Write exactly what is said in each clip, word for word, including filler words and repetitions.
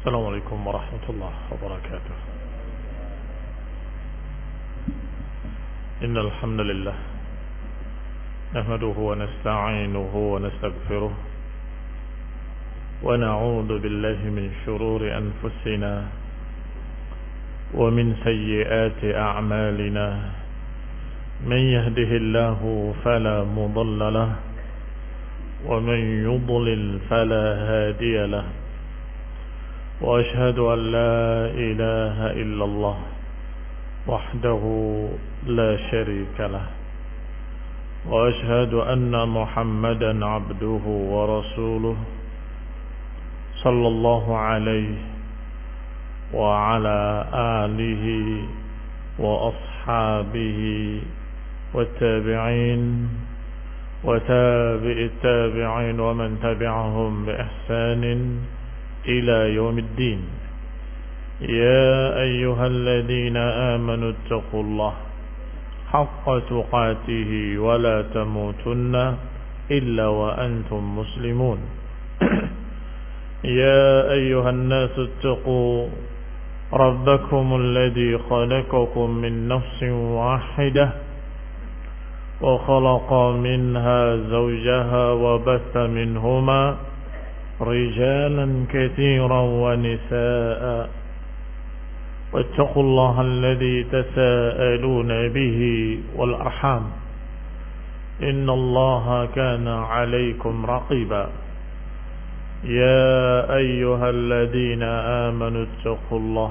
السلام عليكم ورحمة الله وبركاته. إن الحمد لله نحمده ونستعينه ونستغفره ونعوذ بالله من شرور أنفسنا ومن سيئات أعمالنا. من يهده الله فلا مضل له ومن يضلل فلا هادي له. وأشهد أن لا إله إلا الله وحده لا شريك له. وأشهد أن محمدا عبده ورسوله صلى الله عليه وعلى آله وأصحابه والتابعين وتابع التابعين ومن تبعهم بإحسان إلى يوم الدين. يا أيها الذين آمنوا اتقوا الله حق تقاته ولا تموتن إلا وأنتم مسلمون. يا أيها الناس اتقوا ربكم الذي خلقكم من نفس واحدة وخلق منها زوجها وبث منهما رجالا كثيرا ونساء. واتقوا الله الذي تساءلون به والأرحام إن الله كان عليكم رقيبا. يا أيها الذين آمنوا اتقوا الله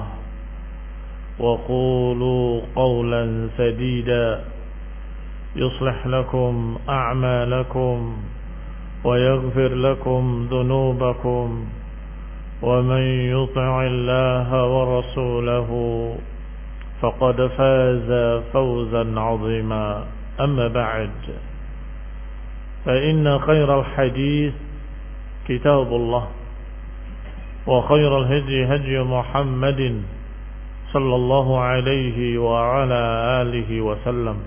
وقولوا قولا سديدا يصلح لكم أعمالكم ويغفر لكم ذنوبكم ومن يطع الله ورسوله فقد فاز فوزا عظيما. أما بعد، فإن خير الحديث كتاب الله وخير الهدي هدي محمد صلى الله عليه وعلى آله وسلم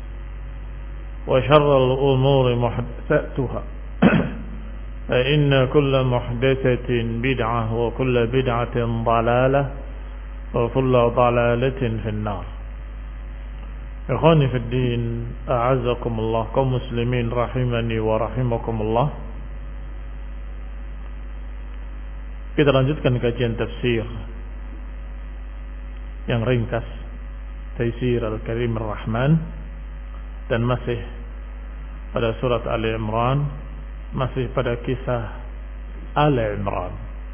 وشر الأمور محدثاتها فإن كل محدثة بدعة وكل بدعة ضلالة وكل ضلالة في النار. إخواني في الدين أعزكم الله kaum muslimin rahimani wa rahimakumullah. Kita lanjutkan kajian tafsir yang ringkas, Taisir Al-Karim Ar-Rahman, dan masih pada surat Ali Imran, masih pada kisah Ali Imran,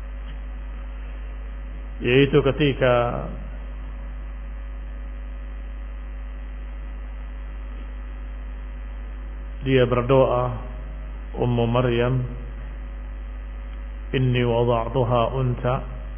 yaitu ketika dia berdoa, Ummu Maryam, inni wada'tuha unta,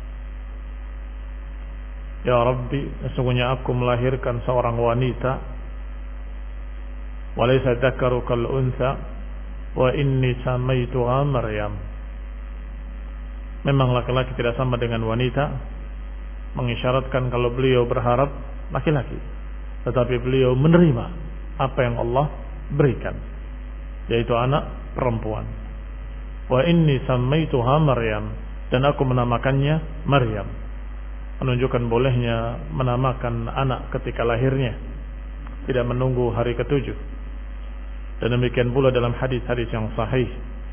ya Rabbi, sesungguhnya aku melahirkan seorang wanita, walaysa dzakaru kal unta wa inni samaituha Maryam. Memang laki-laki tidak sama dengan wanita, mengisyaratkan kalau beliau berharap laki-laki, tetapi beliau menerima apa yang Allah berikan, yaitu anak perempuan. Wa inni samaituha Maryam, dan aku menamakannya Maryam, menunjukkan bolehnya menamakan anak ketika lahirnya, tidak menunggu hari ketujuh. Dan demikian pula dalam hadis-hadis yang sahih,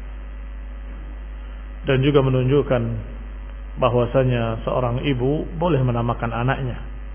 dan juga menunjukkan bahwasanya seorang ibu boleh menamakan anaknya,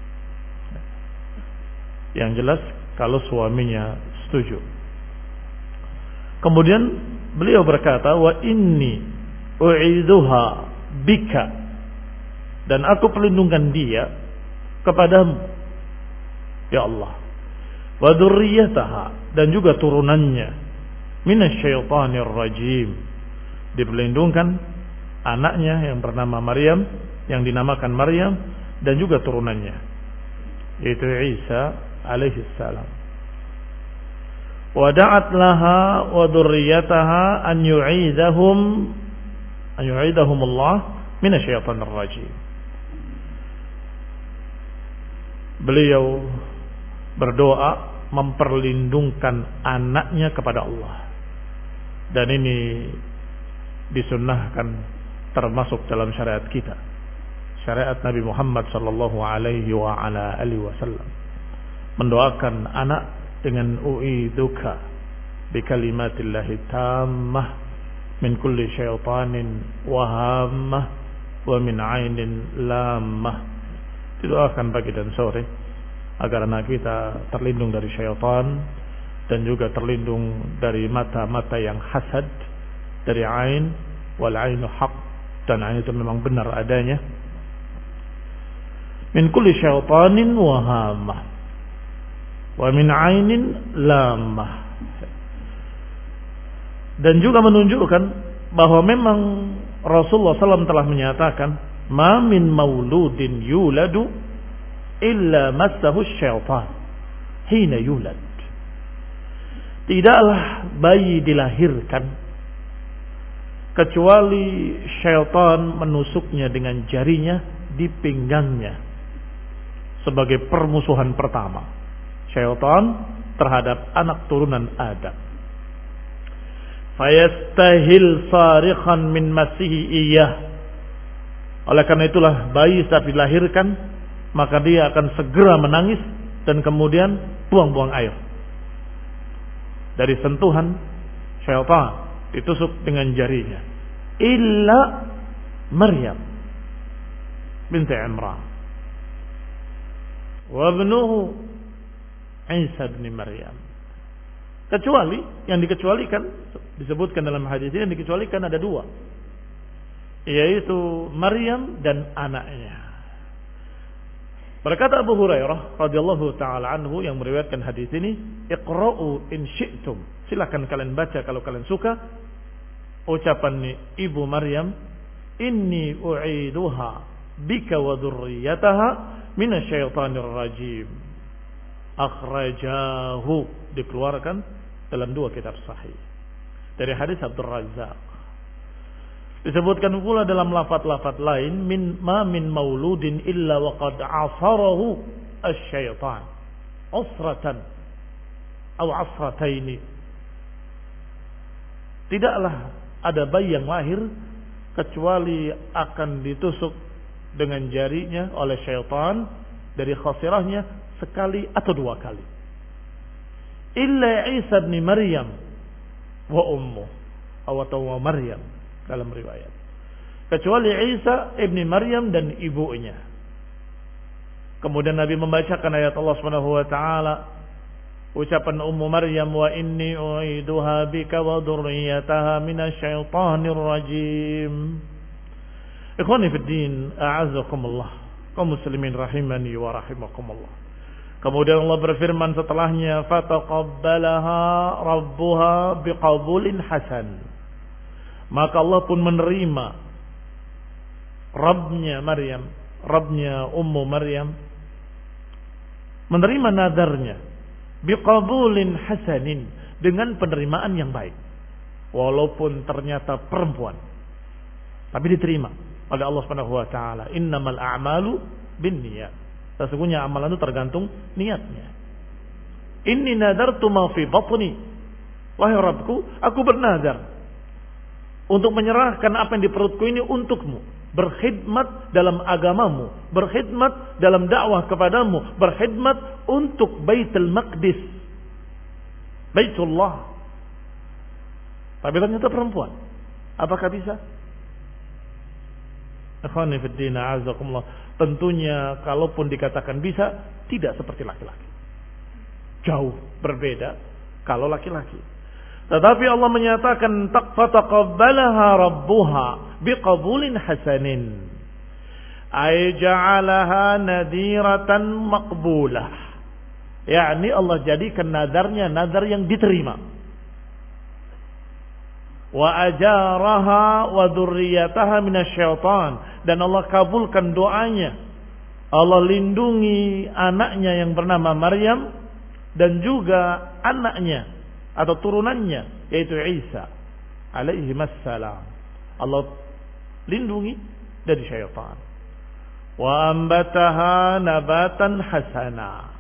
yang jelas kalau suaminya setuju. Kemudian beliau berkata, wa inni u'idzuha bika, dan aku pelindungkan dia kepadamu ya Allah, wa dzurriyyataha, dan juga turunannya, minasyaitonir rajim, diperlindungkan anaknya yang bernama Maryam, yang dinamakan Maryam, dan juga turunannya, yaitu Isa alaihi salam. Wa da'at laha wa dzurriyyataha an yu'idahum an yu'idahum Allah minasyaitonir rajim. Beliau berdoa memperlindungkan anaknya kepada Allah, dan ini disunnahkan termasuk dalam syariat kita. syariat Nabi Muhammad sallallahu alaihi wa ala alihi wasallam. Mendoakan anak dengan u'iduka bi kalimatillahi tammah min kulli syaitanin wa hammah wa min ainin lammah. Didoakan pagi dan sore agar anak kita terlindung dari syaitan dan juga terlindung dari mata-mata yang hasad, dari ain, wal ainu haq, dan ain itu memang benar adanya. Min kulli syaitanin wa hammah wa min ainin lammah. Dan juga menunjukkan bahwa memang Rasulullah sallallahu alaihi wasallam telah menyatakan, ma min mauludin yuladu illa massahu syaitan hina yulad. Tidaklah bayi dilahirkan kecuali syaitan menusuknya dengan jarinya di pinggangnya sebagai permusuhan pertama syaitan terhadap anak turunan Adam. Fayastahil sarikhan min masihi iyah. Oleh karena itulah bayi saat dilahirkan maka dia akan segera menangis dan kemudian buang-buang air dari sentuhan syaitan, ditusuk dengan jarinya. Illa Maryam binti Imran wa ibnuhu Isa bin Maryam. Kecuali yang dikecualikan, disebutkan dalam hadis ini, yang dikecualikan ada dua, yaitu Maryam dan anaknya. Berkata Abu Hurairah radhiyallahu taala anhu yang meriwayatkan hadis ini, "Iqra'u in syi'tum." Silakan kalian baca kalau kalian suka ucapan Ibu Maryam, "Inni u'iduha bika wa dzurriyyataha minasyaitonir rajim." Akhrajahu, dikeluarkan dalam dua kitab sahih. Dari hadis Abdul Razzaq. Disebutkan pula dalam lafaz-lafaz lain, min ma min mauludin illa wa qad asarahu asy-syaitan usratan atau asrataini. Tidaklah ada bayi yang lahir kecuali akan ditusuk dengan jarinya oleh syaitan dari khasirahnya sekali atau dua kali. Illa Isa bin Maryam wa ummu atau wa Maryam dalam riwayat. Kecuali Isa ibni Maryam dan ibunya. Kemudian Nabi membacakan ayat Allah Subhanahu wa taala, ucapan Ummu Maryam, wa inni u'iduha bika wa dzurriyyataha minasyaitonir rajim. Ikhwani fid din, a'azzakumullah, kaum muslimin rahimani wa rahimakumullah. Kemudian Allah berfirman setelahnya, fataqabbalaha rabbuha biqabulin hasan. Maka Allah pun menerima Rabbnya Maryam, Rabbnya Ummu Maryam, menerima nadarnya biqabulin hasanin, dengan penerimaan yang baik. Walaupun ternyata perempuan, tapi diterima oleh Allah Subhanahu wa taala. Innamal a'malu binniyat. Sesungguhnya amalan itu tergantung niatnya. Inni nadartu ma fi batni. Wahai Rabbku, aku bernadar untuk menyerahkan apa yang di perutku ini untukmu, berkhidmat dalam agamamu, berkhidmat dalam dakwah kepadamu, berkhidmat untuk Baitul Maqdis, Baitullah. Tapi ternyata perempuan, apakah bisa? Ikhwani fid din, a'azakumullah. Tentunya kalaupun dikatakan bisa, tidak seperti laki-laki, jauh berbeda kalau laki-laki. Tetapi Allah menyatakan fataqabbalaha rabbuha biqabulin hasanin, ay ja'alaha nadiratan maqbulah. yakni Allah jadikan nadarnya nadar yang diterima. Wa ajaraha wa dzurriyyataha minasyaitan, dan Allah kabulkan doanya. Allah lindungi anaknya yang bernama Maryam dan juga anaknya atau turunannya yaitu Isa alaihi wassalam. Allah lindungi dari syaitan. Wa ambataha nabatan hasana,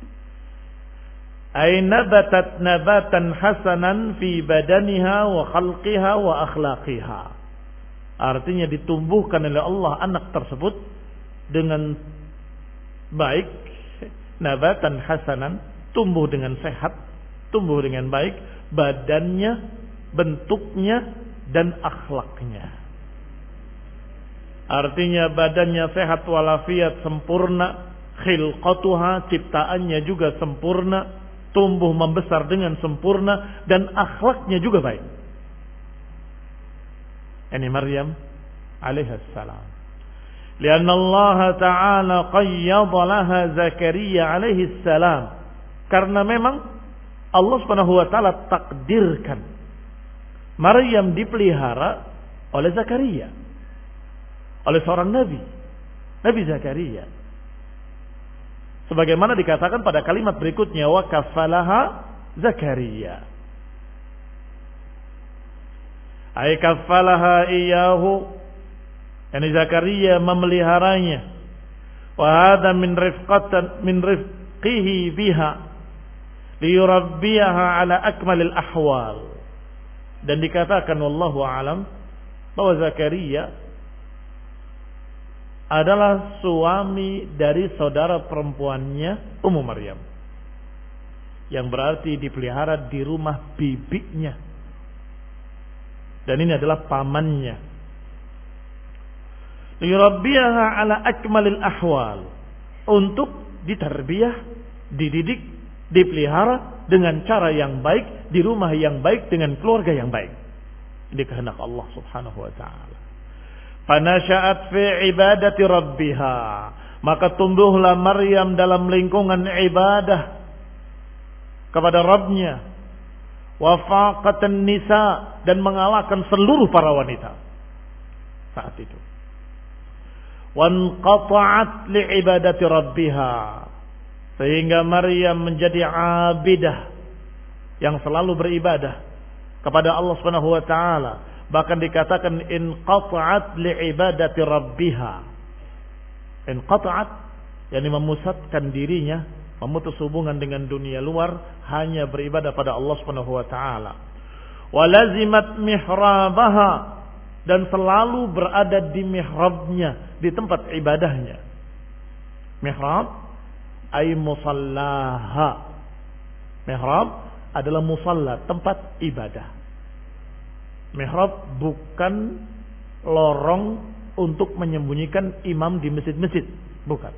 ay nabatat nabatan hasanan fi badaniha wa khalqiha wa akhlaqiha. Artinya ditumbuhkan oleh Allah anak tersebut dengan baik, nabatan hasanan, tumbuh dengan sehat, tumbuh dengan baik, badannya, bentuknya, dan akhlaknya. Artinya badannya sehat walafiat, sempurna, khilqatuha, ciptaannya juga sempurna, tumbuh membesar dengan sempurna, dan akhlaknya juga baik. Ini Maryam alaihissalam. Lianna Allah Ta'ala qayyada laha Zakaria alaihi salam. Karena memang Allah Subhanahu wa taala takdirkan Maryam dipelihara oleh Zakaria, oleh seorang nabi, Nabi Zakaria. Sebagaimana dikatakan pada kalimat berikutnya, wa kafalaha Zakaria. Ay kafalaha iyahu, yani Zakaria memeliharanya. Wa hadha min rifqatan min rifqihi biha liyurabbiyaha ala akmalil ahwal. Dan dikatakan wallahu alam bahwa Zakaria adalah suami dari saudara perempuannya Ummu Maryam, yang berarti dipelihara di rumah bibinya, dan ini adalah pamannya. Liyurabbiyaha ala akmalil ahwal, untuk ditarbiyah, dididik, dipelihara dengan cara yang baik, di rumah yang baik, dengan keluarga yang baik. Ini kehendak Allah Subhanahu wa taala. Fanasha'at fi ibadati rabbiha, maka tumbuhlah Maryam dalam lingkungan ibadah kepada Rabbnya. Wa faqatan nisa, dan mengalahkan seluruh para wanita saat itu. Wanqata'at li'ibadati rabbiha, sehingga Maryam menjadi abidah yang selalu beribadah kepada Allah Subhanahu wa taala. Bahkan dikatakan inqata'at li'ibadati rabbiha. Inqata'at, yakni memusatkan dirinya, memutus hubungan dengan dunia luar, hanya beribadah pada Allah Subhanahu wa taala. Wa lazimat mihrabaha, dan selalu berada di mihrabnya, di tempat ibadahnya. Mihrab ay musallaha. Mihrab adalah musalla, tempat ibadah. Mihrab bukan lorong untuk menyembunyikan imam di masjid-masjid, bukan.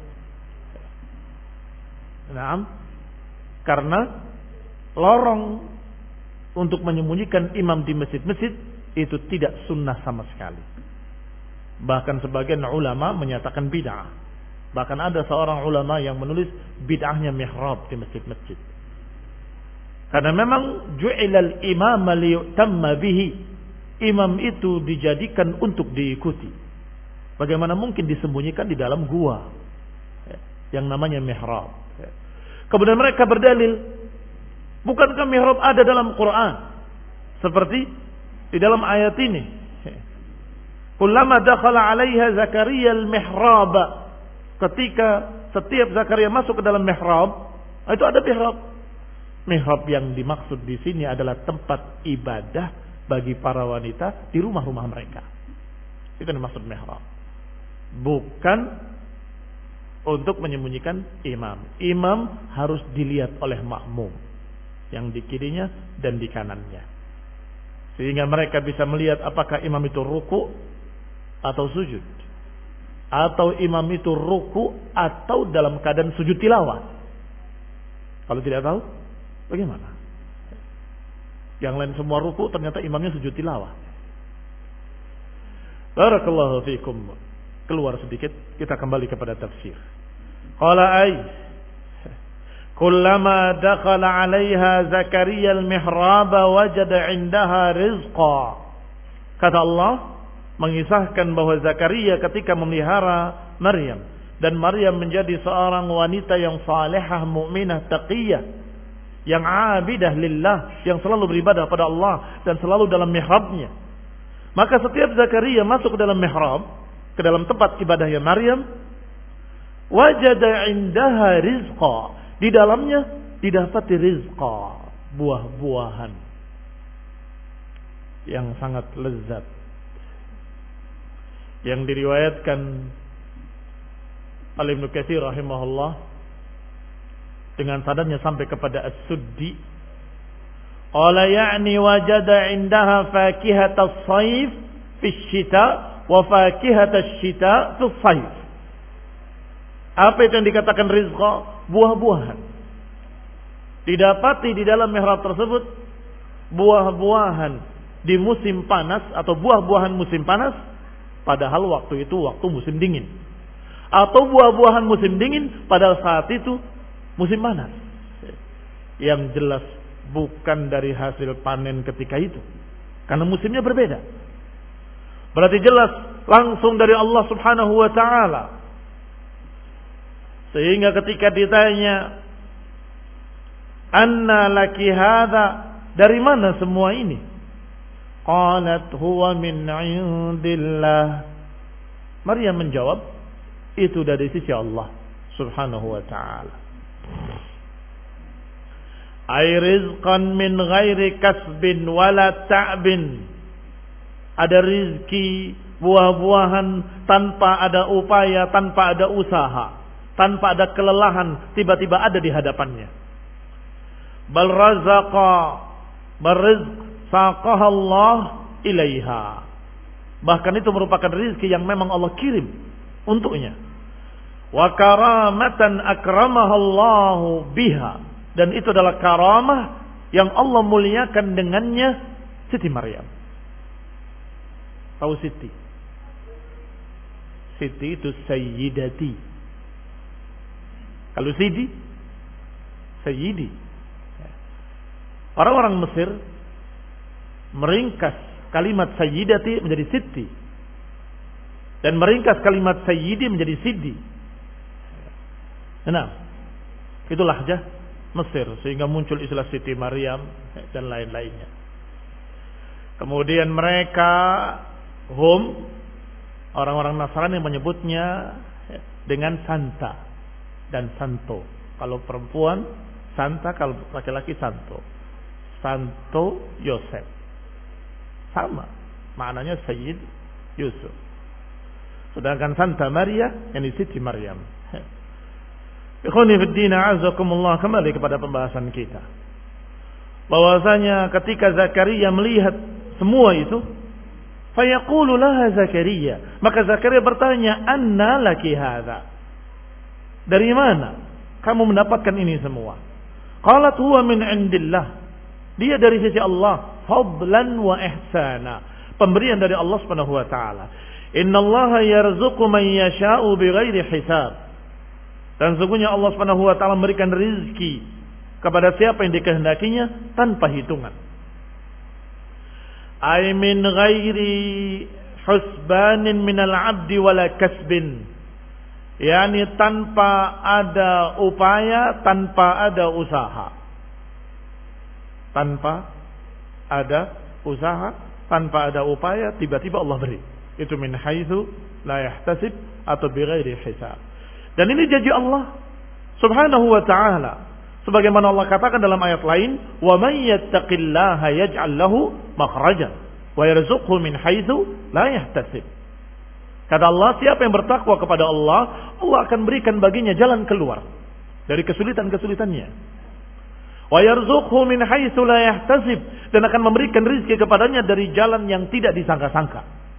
Nah, karena lorong untuk menyembunyikan imam di masjid-masjid itu tidak sunnah sama sekali. Bahkan sebagian ulama menyatakan bid'ah. Bahkan ada seorang ulama yang menulis bid'ahnya mihrab di masjid-masjid. Karena memang ju'ilal imam liyutamma bihi. Imam itu dijadikan untuk diikuti. Bagaimana mungkin disembunyikan di dalam gua yang namanya mihrab. Kemudian mereka berdalil, bukankah mihrab ada dalam Quran? Seperti di dalam ayat ini, kullama dakhala 'alaiha Zakaria al-mihrab, ketika setiap Zakaria masuk ke dalam mihrab, itu ada mihrab. Mihrab yang dimaksud di sini adalah tempat ibadah bagi para wanita di rumah-rumah mereka. Itu yang dimaksud mihrab. Bukan untuk menyembunyikan imam. Imam harus dilihat oleh makmum yang di kirinya dan di kanannya, sehingga mereka bisa melihat apakah imam itu ruku atau sujud, atau imam itu ruku atau dalam keadaan sujud tilawah. Kalau tidak tahu, bagaimana? Yang lain semua ruku, ternyata imamnya sujud tilawah. Barakallahu fiikum. Keluar sedikit, kita kembali kepada tafsir. Qala ay kullama dakhala 'alaiha Zakaria al-mihrab wajada 'indaha rizqa. Kata Allah mengisahkan bahwa Zakaria ketika memelihara Maryam, dan Maryam menjadi seorang wanita yang salihah, mukminah, taqiyah, yang abidah lillah, yang selalu beribadah pada Allah dan selalu dalam mihrabnya. Maka setiap Zakaria masuk ke dalam mihrab, ke dalam tempat ibadahnya Maryam, wajada 'indaha rizqa, di dalamnya didapati rizqa, buah-buahan yang sangat lezat, yang diriwayatkan Al-Ibnu Katsir rahimahullah dengan sanadnya sampai kepada As-Suddi, qala ya'ni wajada 'indaha fakihat as-sayf fi asy-syita wa fakihat asy-syita fi as-sayf. Apa itu yang dikatakan rizqa? Buah-buahan. Didapati di dalam mihrab tersebut buah-buahan di musim panas atau buah-buahan musim panas, padahal waktu itu waktu musim dingin. Atau buah-buahan musim dingin pada saat itu musim panas. Yang jelas bukan dari hasil panen ketika itu, karena musimnya berbeda. Berarti jelas langsung dari Allah Subhanahu wa ta'ala. Sehingga ketika ditanya, anna laki hadza, dari mana semua ini? Qalat huwa min indillah. Maryam menjawab, itu dari sisi Allah Subhanahu wa ta'ala. Ay rizqan min ghairi kasbin wala ta'bin. Ada rizki, buah-buahan tanpa ada upaya, tanpa ada usaha, tanpa ada kelelahan, tiba-tiba ada di hadapannya. Bal razaqa barizq saqaha Allah ilaiha. Bahkan itu merupakan rizki yang memang Allah kirim untuknya. Wa karamatan akramaha Allah biha. Dan itu adalah karamah yang Allah muliakan dengannya Siti Maryam. Tahu Siti? Siti itu sayyidati. Kalau Sidi, sayyidi. Orang-orang Mesir meringkas kalimat sayyidati menjadi Siti, dan meringkas kalimat sayyidi menjadi Sidi. Nah, itulah lahjah Mesir, sehingga muncul istilah Siti Maryam dan lain-lainnya. Kemudian mereka hum orang-orang Nasrani menyebutnya dengan Santa dan Santo. Kalau perempuan Santa, kalau laki-laki Santo. Santo Yosef. Sama maknanya Sayyid Yusuf. Sedangkan Santa Maria yang Siti Maryam. Ikhwani fid din, a'azakumullah, kembali kepada pembahasan kita. Bahwasanya ketika Zakaria melihat semua itu, fayaqulu laha Zakaria, maka Zakaria bertanya, anna laki hadza? Dari mana kamu mendapatkan ini semua? Qalat huwa min indillah. Dia dari sisi Allah, fadlan wa ihsana, pemberian dari Allah Subhanahu wa taala. Innallaha yarzuqu man yasha'u bighairi hisab. Dan sesungguhnya Allah Subhanahu wa taala memberikan rezeki kepada siapa yang dikehendakinya tanpa hitungan. Ay min ghairi husbanin minal 'abdi wala kasbin. Yani tanpa ada upaya, tanpa ada usaha. Tanpa ada usaha, tanpa ada upaya, tiba-tiba Allah beri. Itu min haitsu la yahtasib atau bighairi hisab. Dan ini janji Allah Subhanahu wa ta'ala. Sebagaimana Allah katakan dalam ayat lain, "Wa may yattaqillaha yaj'al lahu makhrajan wa yarzuqhu min haitsu la yahtasib." Kata Allah, siapa yang bertakwa kepada Allah, Allah akan berikan baginya jalan keluar dari kesulitan-kesulitannya. Wa yarzuqhu min haitsu la yahtasib, dan akan memberikan rezeki kepadanya dari jalan yang tidak disangka-sangka.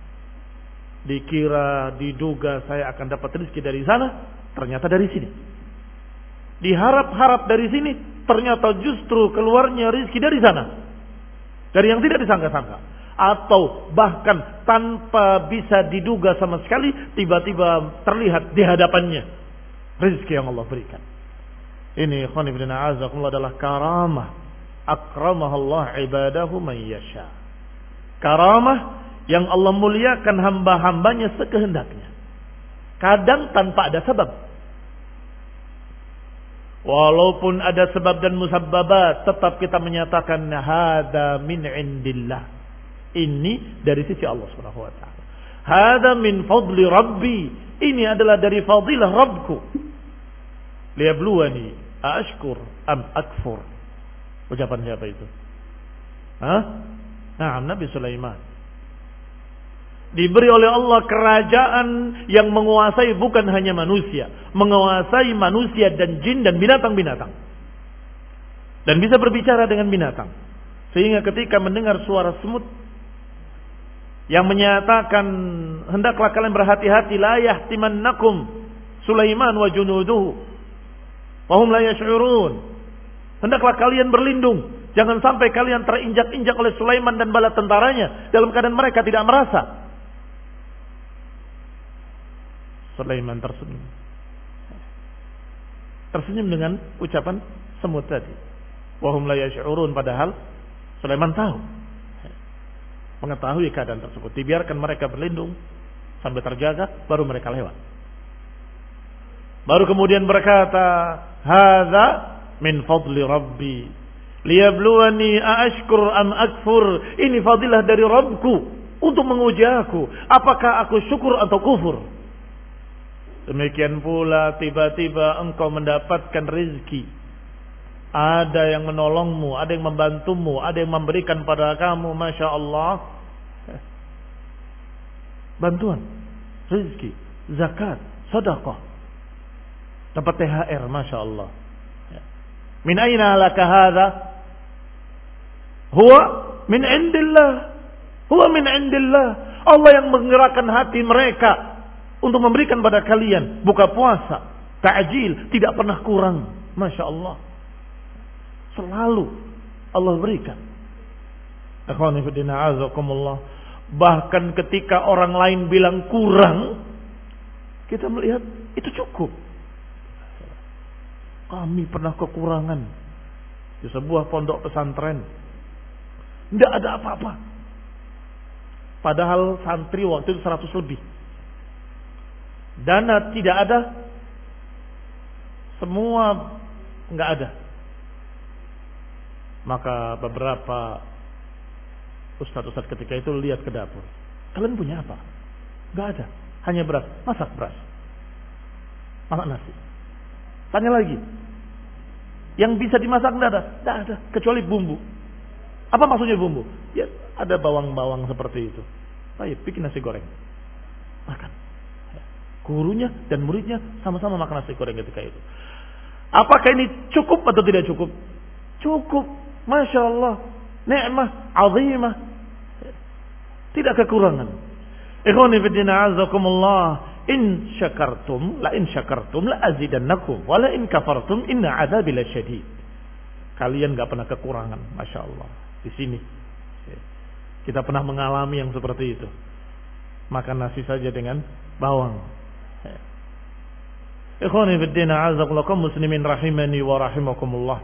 Dikira, diduga saya akan dapat rezeki dari sana, ternyata dari sini. Diharap-harap dari sini, ternyata justru keluarnya rezeki dari sana, dari yang tidak disangka-sangka. Atau bahkan tanpa bisa diduga sama sekali, tiba-tiba terlihat di hadapannya rezeki yang Allah berikan. Ini ikhwan ibn a'azakumullah adalah karamah. Akramahallah ibadahu man yasha. Karamah yang Allah muliakan hamba-hambanya sekehendaknya. Kadang tanpa ada sebab. Walaupun ada sebab dan musabbabat, tetap kita menyatakan hada min indillah. Ini dari sisi Allah Subhanahu wa taala. Hada min fadli rabbi. Ini adalah dari fadilah Rabbku. Liyabluwani ashkur am akfur. Ucapan siapa itu? Hah? Nah, Nabi Sulaiman. Diberi oleh Allah kerajaan yang menguasai bukan hanya manusia, menguasai manusia dan jin dan binatang-binatang. Dan bisa berbicara dengan binatang. Sehingga ketika mendengar suara semut yang menyatakan hendaklah kalian berhati-hati, la yahtimannakum Sulaiman wa junuduhu wa hum la yash'urun. Hendaklah kalian berlindung, jangan sampai kalian terinjak-injak oleh Sulaiman dan bala tentaranya dalam keadaan mereka tidak merasa. Sulaiman tersenyum. Tersenyum dengan ucapan semut tadi. Wahum la yash'urun, padahal Sulaiman tahu. Mengetahui keadaan tersebut. Dibiarkan mereka berlindung sambil terjaga, baru mereka lewat. Baru kemudian berkata, "Hadza min fadli Rabbi liyabluwani aashkur am akfur." Ini fadilah dari Rabbku untuk menguji aku, apakah aku syukur atau kufur. Demikian pula tiba-tiba engkau mendapatkan rezeki. Ada yang menolongmu, ada yang membantumu, ada yang memberikan pada kamu, Masya Allah. Bantuan, rezeki, zakat, sedekah. Dapat T H R, Masya Allah. Min aina laka hadha? Huwa min indillah. Huwa min indillah. Allah yang menggerakkan hati mereka untuk memberikan pada kalian buka puasa, ta'jil, tidak pernah kurang. Masya Allah. Selalu Allah berikan. Akhwani fillah, azakumullah. Bahkan ketika orang lain bilang kurang, kita melihat itu cukup. Kami pernah kekurangan di sebuah pondok pesantren, tidak ada apa-apa. Padahal santri waktu itu seratus lebih. Dana tidak ada, semua nggak ada. Maka beberapa ustadz-ustadz ketika itu lihat ke dapur. Kalian punya apa? Nggak ada, hanya beras. Masak beras, masak nasi. Tanya lagi, yang bisa dimasak nggak ada? Nggak ada, kecuali bumbu. Apa maksudnya bumbu? Ya ada bawang-bawang seperti itu. Ayo bikin nasi goreng, makan. Gurunya dan muridnya sama-sama makan nasi goreng ketika itu. Apakah ini cukup atau tidak cukup? Cukup, Masya Allah. Ni'mah azimah, tidak kekurangan. Ikhwani fiddina azakumullah. In syakartum la in syakartum la azidannakum wa la in kafartum inna adzabi lasyadid. Kalian enggak pernah kekurangan, Masya Allah. Di sini kita pernah mengalami yang seperti itu. Makan nasi saja dengan bawang. Ikhwani fiddina azakumullah, muslimin rahimani wa rahimakumullah.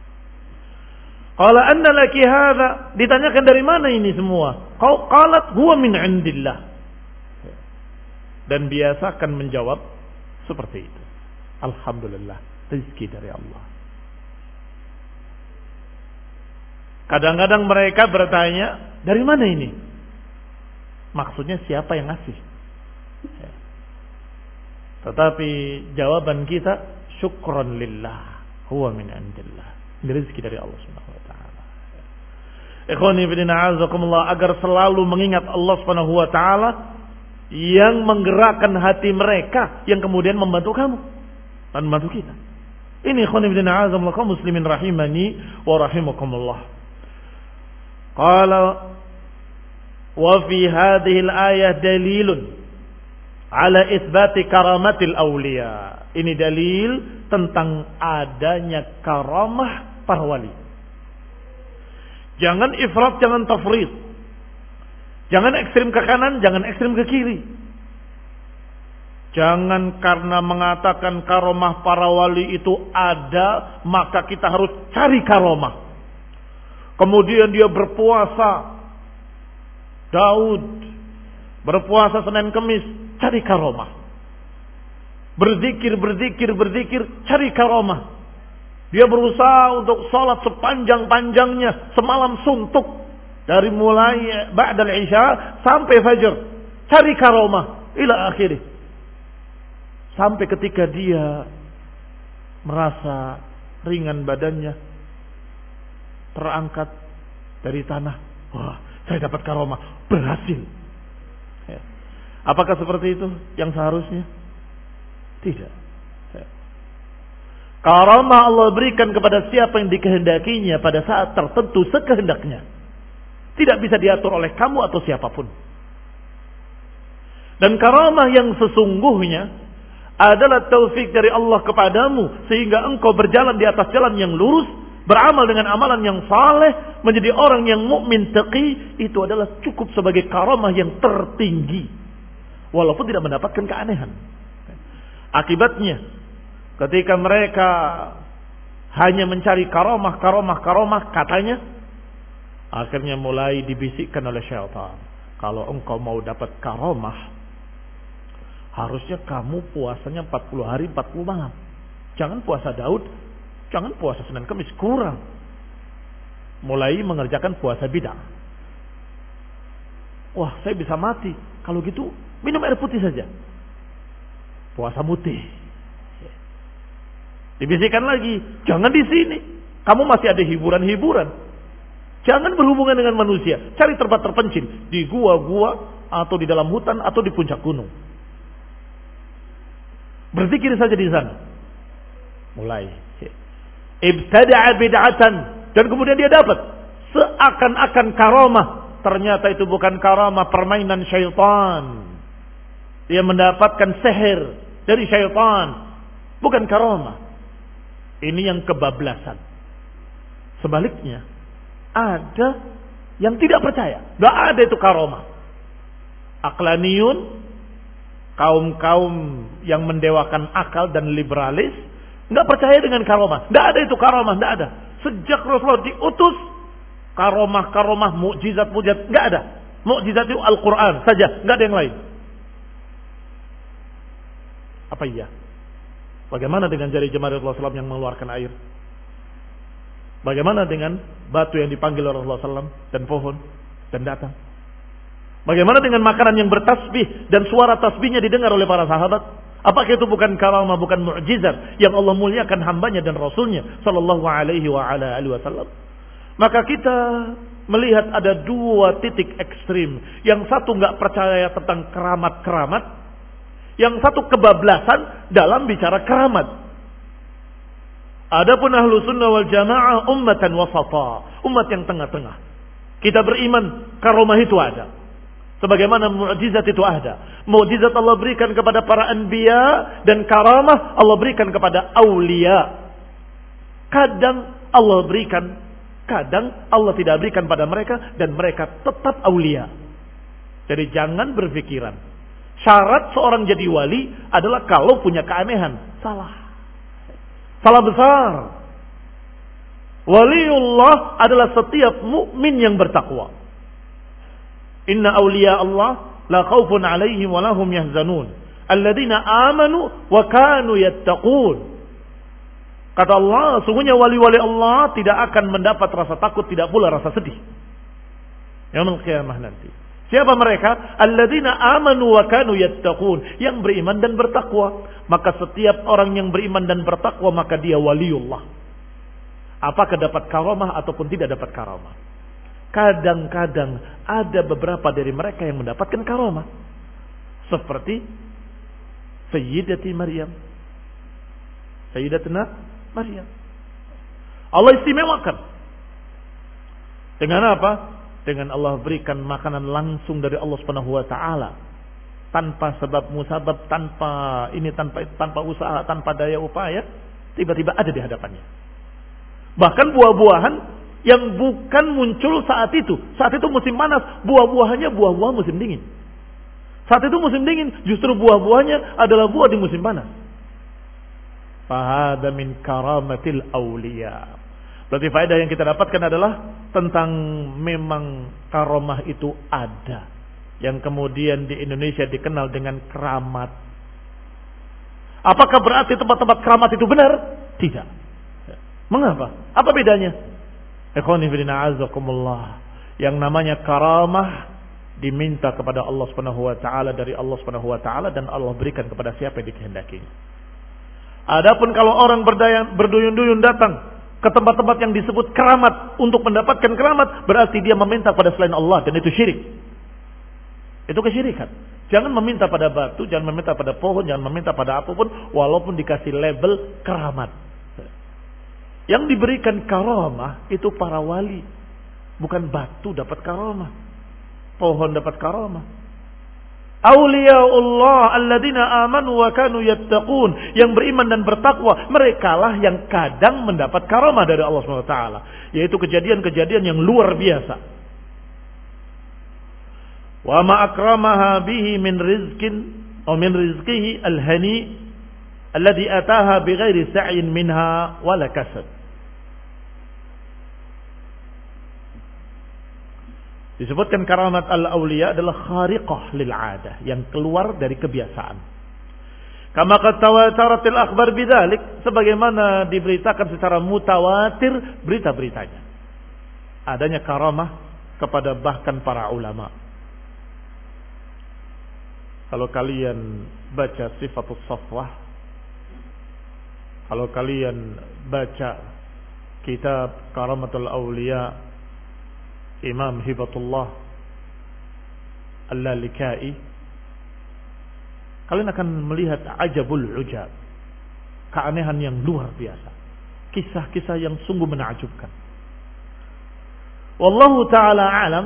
Qala anna laki hadza, ditanyakan dari mana ini semua? Qalat huwa min indillah. Dan biasakan menjawab seperti itu. Alhamdulillah, rezeki dari Allah. Kadang-kadang mereka bertanya, dari mana ini? Maksudnya siapa yang ngasih? Tetapi jawaban kita, syukran lillah, huwa min indillah. Ini rezeki dari Allah Subhanahu wa taala. Ikhwani fillah azakumullah, agar selalu mengingat Allah Subhanahu wa taala yang menggerakkan hati mereka yang kemudian membantu kamu dan membantu kita. Ini ikhwani fillah azakumullah kaum muslimin rahimani wa rahimakumullah. Qala wa fi hadhihi al-ayah dalilun ala itsbati karamatil awliya. Ini dalil tentang adanya karamah para wali. Jangan ifrat, jangan tafrid. Jangan ekstrim ke kanan, jangan ekstrim ke kiri. Jangan karena mengatakan karamah para wali itu ada, maka kita harus cari karamah. Kemudian dia berpuasa, Daud berpuasa Senin Kemis, cari karamah. Berzikir, berzikir, berzikir, cari karamah. Dia berusaha untuk salat sepanjang-panjangnya, semalam suntuk dari mulai ba'dal isya sampai fajar, cari karamah ila akhirih. Sampai ketika dia merasa ringan badannya, terangkat dari tanah, wah, saya dapat karamah, berhasil. Ya. Apakah seperti itu yang seharusnya? Tidak. Karamah Allah berikan kepada siapa yang dikehendakinya pada saat tertentu sekehendaknya. Tidak bisa diatur oleh kamu atau siapapun. Dan karamah yang sesungguhnya adalah taufik dari Allah kepadamu sehingga engkau berjalan di atas jalan yang lurus, beramal dengan amalan yang saleh, menjadi orang yang mukmin taqi. Itu adalah cukup sebagai karamah yang tertinggi, walaupun tidak mendapatkan keanehan. Akibatnya ketika mereka hanya mencari karamah, karamah, karamah katanya, akhirnya mulai dibisikkan oleh syaitan, kalau engkau mau dapat karamah, harusnya kamu puasanya empat puluh hari empat puluh malam. Jangan puasa Daud, jangan puasa Senin Kamis, kurang. Mulai mengerjakan puasa bid'ah. Wah, saya bisa mati. Kalau gitu, minum air putih saja. Puasa mutih. Dibisikkan lagi, jangan di sini. Kamu masih ada hiburan-hiburan. Jangan berhubungan dengan manusia. Cari tempat terpencil. Di gua-gua, atau di dalam hutan, atau di puncak gunung. Berzikir saja di sana. Mulai. Ibtada'a bid'atan. Dan kemudian dia dapat. Seakan-akan karamah. Ternyata itu bukan karamah, permainan syaitan. Dia mendapatkan sihir dari syaitan. Bukan karamah. Ini yang kebablasan. Sebaliknya, ada yang tidak percaya. Tidak ada itu karamah. Aqlaniyun, kaum-kaum yang mendewakan akal dan liberalis, nggak percaya dengan karamah. Nggak ada itu karamah, nggak ada. Sejak Rasulullah diutus, karamah, karamah, mukjizat, mukjizat, nggak ada. Mukjizat itu Al-Quran saja, nggak ada yang lain. Apa iya? Bagaimana dengan jari jemari Rasulullah shallallahu alaihi wasallam yang mengeluarkan air? Bagaimana dengan batu yang dipanggil oleh Rasulullah shallallahu alaihi wasallam dan pohon dan datang? Bagaimana dengan makanan yang bertasbih dan suara tasbihnya didengar oleh para sahabat? Apakah itu bukan karamah, bukan mukjizat yang Allah muliakan hambanya dan Rasulnya sallallahu alaihi wa ala alihi wasallam? Maka kita melihat ada dua titik ekstrim. Yang satu nggak percaya tentang keramat-keramat, yang satu kebablasan dalam bicara keramat. Adapun ahlu sunnah wal jamaah ummatan wasata, umat yang tengah-tengah. Kita beriman karamah itu ada. Sebagaimana mukjizat itu ada. Mukjizat Allah berikan kepada para anbiya dan karamah Allah berikan kepada aulia. Kadang Allah berikan, kadang Allah tidak berikan pada mereka dan mereka tetap aulia. Jadi jangan berpikiran syarat seorang jadi wali adalah kalau punya keanehan. Salah. Salah besar. Waliullah adalah setiap mukmin yang bertakwa. Inna awliya Allah la khawfun alaihim wa lahum yahzanun. Alladzina amanu wa kanu yattaqun. Kata Allah, sungguhnya wali-wali Allah tidak akan mendapat rasa takut, tidak pula rasa sedih. Yaumul qiyamah nanti. Siapa mereka? Alladzina amanu wa kanu yattaqun, yang beriman dan bertakwa. Maka setiap orang yang beriman dan bertakwa maka dia waliullah. Apakah dapat karamah ataupun tidak dapat karamah? Kadang-kadang ada beberapa dari mereka yang mendapatkan karamah. Seperti Sayyidati Maryam. Sayyidatuna Maryam. Allah istimewakan. Dengan apa? Dengan Allah berikan makanan langsung dari Allah Subhanahu wa taala, tanpa sebab musabab, tanpa ini, tanpa tanpa usaha, tanpa daya upaya, tiba-tiba ada di hadapannya. Bahkan buah-buahan yang bukan muncul saat itu. Saat itu musim panas, buah-buahannya buah-buah musim dingin. Saat itu musim dingin, justru buah-buahnya adalah buah di musim panas. Fahada min karamatil awliya. Berarti faedah yang kita dapatkan adalah tentang memang karamah itu ada. Yang kemudian di Indonesia dikenal dengan keramat. Apakah berarti tempat-tempat keramat itu benar? Tidak. Mengapa? Apa bedanya? Ikhwani fillah azakumullah. Yang namanya karamah diminta kepada Allah Subhanahu wa taala, dari Allah Subhanahu wa taala, dan Allah berikan kepada siapa yang dikehendaki. Adapun kalau orang berdaya, berduyun-duyun datang ke tempat-tempat yang disebut keramat untuk mendapatkan keramat, berarti dia meminta pada selain Allah, dan itu syirik. Itu kesyirikan. Jangan meminta pada batu, jangan meminta pada pohon, jangan meminta pada apapun, walaupun dikasih label keramat. Yang diberikan karamah itu para wali, bukan batu dapat karamah, pohon dapat karamah. Auliyaullah alladzina amanu wa kanu yattaqun, yang beriman dan bertakwa, merekalah yang kadang mendapat karamah dari Allah Subhanahu wa taala, yaitu kejadian-kejadian yang luar biasa. Wa ma akramaha bihi min rizqin aw min rizqihi al-hani alladhi ataha bighairi sa'yin minha wala kasab. Disebutkan karamat al-awliya adalah khariqah lil 'adah, yang keluar dari kebiasaan. Kama qad tawataratil akhbar bidzalik, sebagaimana diberitakan secara mutawatir berita-beritanya adanya karamah kepada bahkan para ulama. Kalau kalian baca Sifatus Safwah, kalau kalian baca kitab Karamatul Awliya Imam Hibatullah Al-Lalikai, kalian akan melihat ajabul ujab, keanehan yang luar biasa, kisah-kisah yang sungguh menakjubkan. Wallahu ta'ala alam,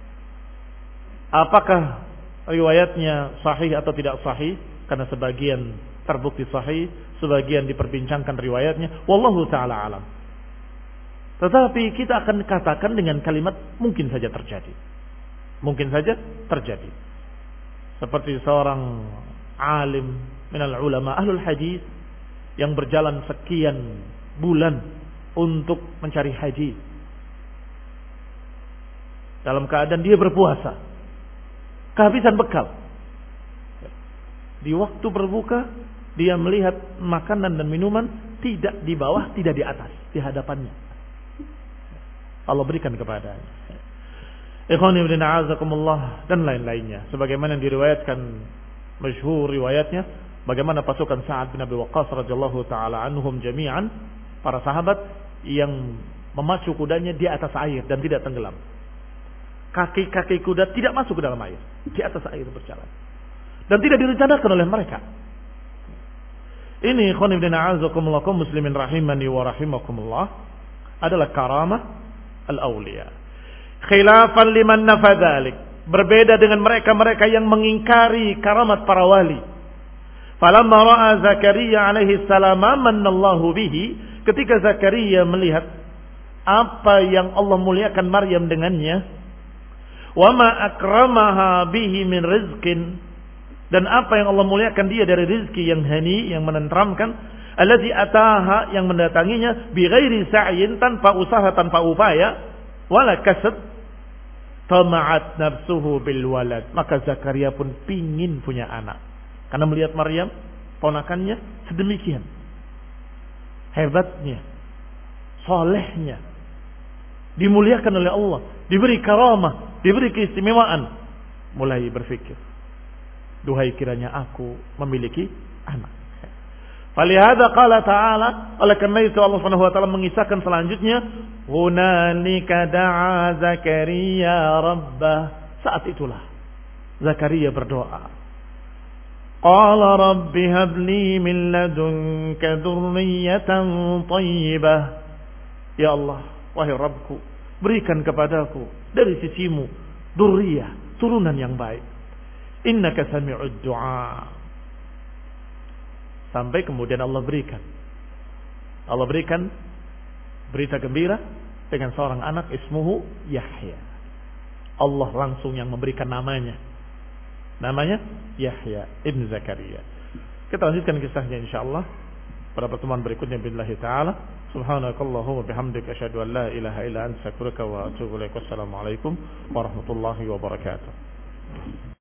apakah riwayatnya sahih atau tidak sahih, karena sebagian terbukti sahih, sebagian diperbincangkan riwayatnya, wallahu ta'ala alam. Tetapi kita akan katakan dengan kalimat mungkin saja terjadi. Mungkin saja terjadi. Seperti seorang alim minal ulama ahlul hadis yang berjalan sekian bulan untuk mencari haji. Dalam keadaan dia berpuasa, kehabisan bekal. Di waktu berbuka, dia melihat makanan dan minuman tidak di bawah, tidak di atas, di hadapannya. Allah berikan kepadanya. Ikhwani ibn a'azakumullah dan lain-lainnya. Sebagaimana yang diriwayatkan, masyhur riwayatnya, bagaimana pasukan Sa'ad bin Abi Waqqas radhiyallahu taala anhum jami'an, para sahabat yang memacu kudanya di atas air dan tidak tenggelam. Kaki-kaki kuda tidak masuk ke dalam air, di atas air berjalan, dan tidak direncanakan oleh mereka. Ini ikhwan ibn a'azakumullah kaum muslimin rahimani wa rahimakumullah, adalah karamah al-awliya. Khilafan liman nafadzalik, berbeda dengan mereka-mereka yang mengingkari karamat para wali. Falamma ra'a Zakaria alaihi salam manallahu bihi, ketika Zakaria melihat apa yang Allah muliakan Maryam dengannya, wa ma akramaha bihi min rizqin, dan apa yang Allah muliakan dia dari rizki yang hani, yang menenteramkan, allazi ataha, yang mendatanginya, bi ghairi sa'yin, tanpa usaha, tanpa upaya, wala kasab, tama'at nafsuhu bil walad, maka Zakaria pun pingin punya anak karena melihat Maryam ponakannya sedemikian hebatnya, solehnya, dimuliakan oleh Allah, diberi karamah, diberi keistimewaan. Mulai berpikir, duhai kiranya aku memiliki anak. Falihada qala ta'ala, oleh karena itu Allah Subhanahu wa taala mengisahkan selanjutnya, hunalika da'a Zakaria rabbah, saat itulah Zakaria berdoa, qala rabbi habli min ladunka dzurriyyatan thayyibah, ya Allah, wahai Rabbku, berikan kepadaku dari sisimu dzurriyyah, turunan yang baik, innaka sami'ud du'a. Sampai kemudian Allah berikan Allah berikan berita gembira dengan seorang anak, ismuhu Yahya. Allah langsung yang memberikan namanya, namanya Yahya ibn Zakaria. Kita lanjutkan kisahnya insyaallah pada pertemuan berikutnya billahi taala. Subhanakallahumma bihamdika asyhadu an la ilaha illa anta astaghfiruka wa atubu ilaik. Wassalamualaikum warahmatullahi wabarakatuh.